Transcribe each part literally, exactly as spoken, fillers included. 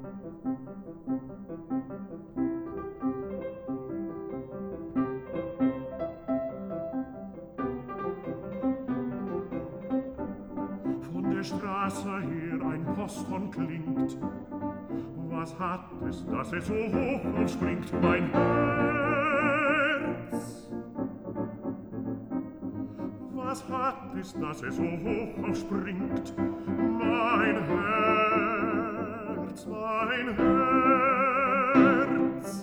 Von der Straße her ein Posthorn klingt. Was hat es, dass es so hoch aufspringt, mein Herz? Was hat es, dass es so hoch aufspringt, mein Herz, mein Herz?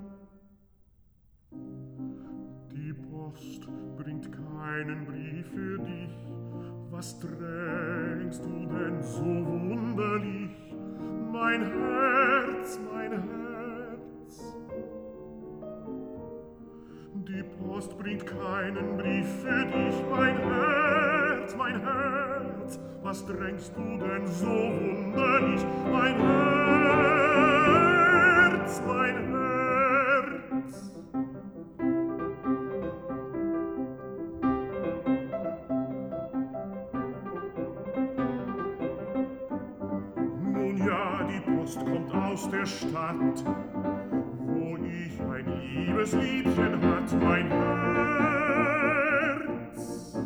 Die Post bringt keinen Brief für dich. Was drängst du denn so wunderlich? Mein Herz, mein Herz. Die Post bringt keinen Brief für dich, mein Herz, mein Herz. Was drängst du denn so wunderlich? Mein Herz, mein Herz. Nun ja, die Post kommt aus der Stadt, wo ich ein liebes Liebchen hat, mein Herz.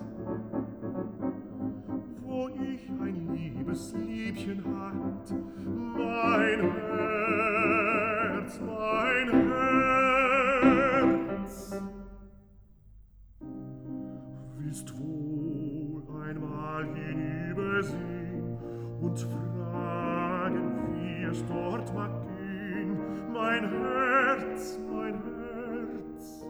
Wo ich ein liebes Liebchen hat, mein Herz, mein Herz. Willst wohl einmal hinübersehen und fragen, wie es dort mag gehen, mein Herz, mein Herz.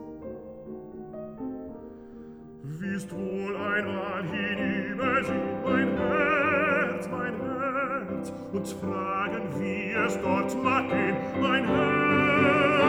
Willst wohl einmal hinübersehen, mein Herz, mein Herz, und fragen, wie es dort mag gehen, mein Herz.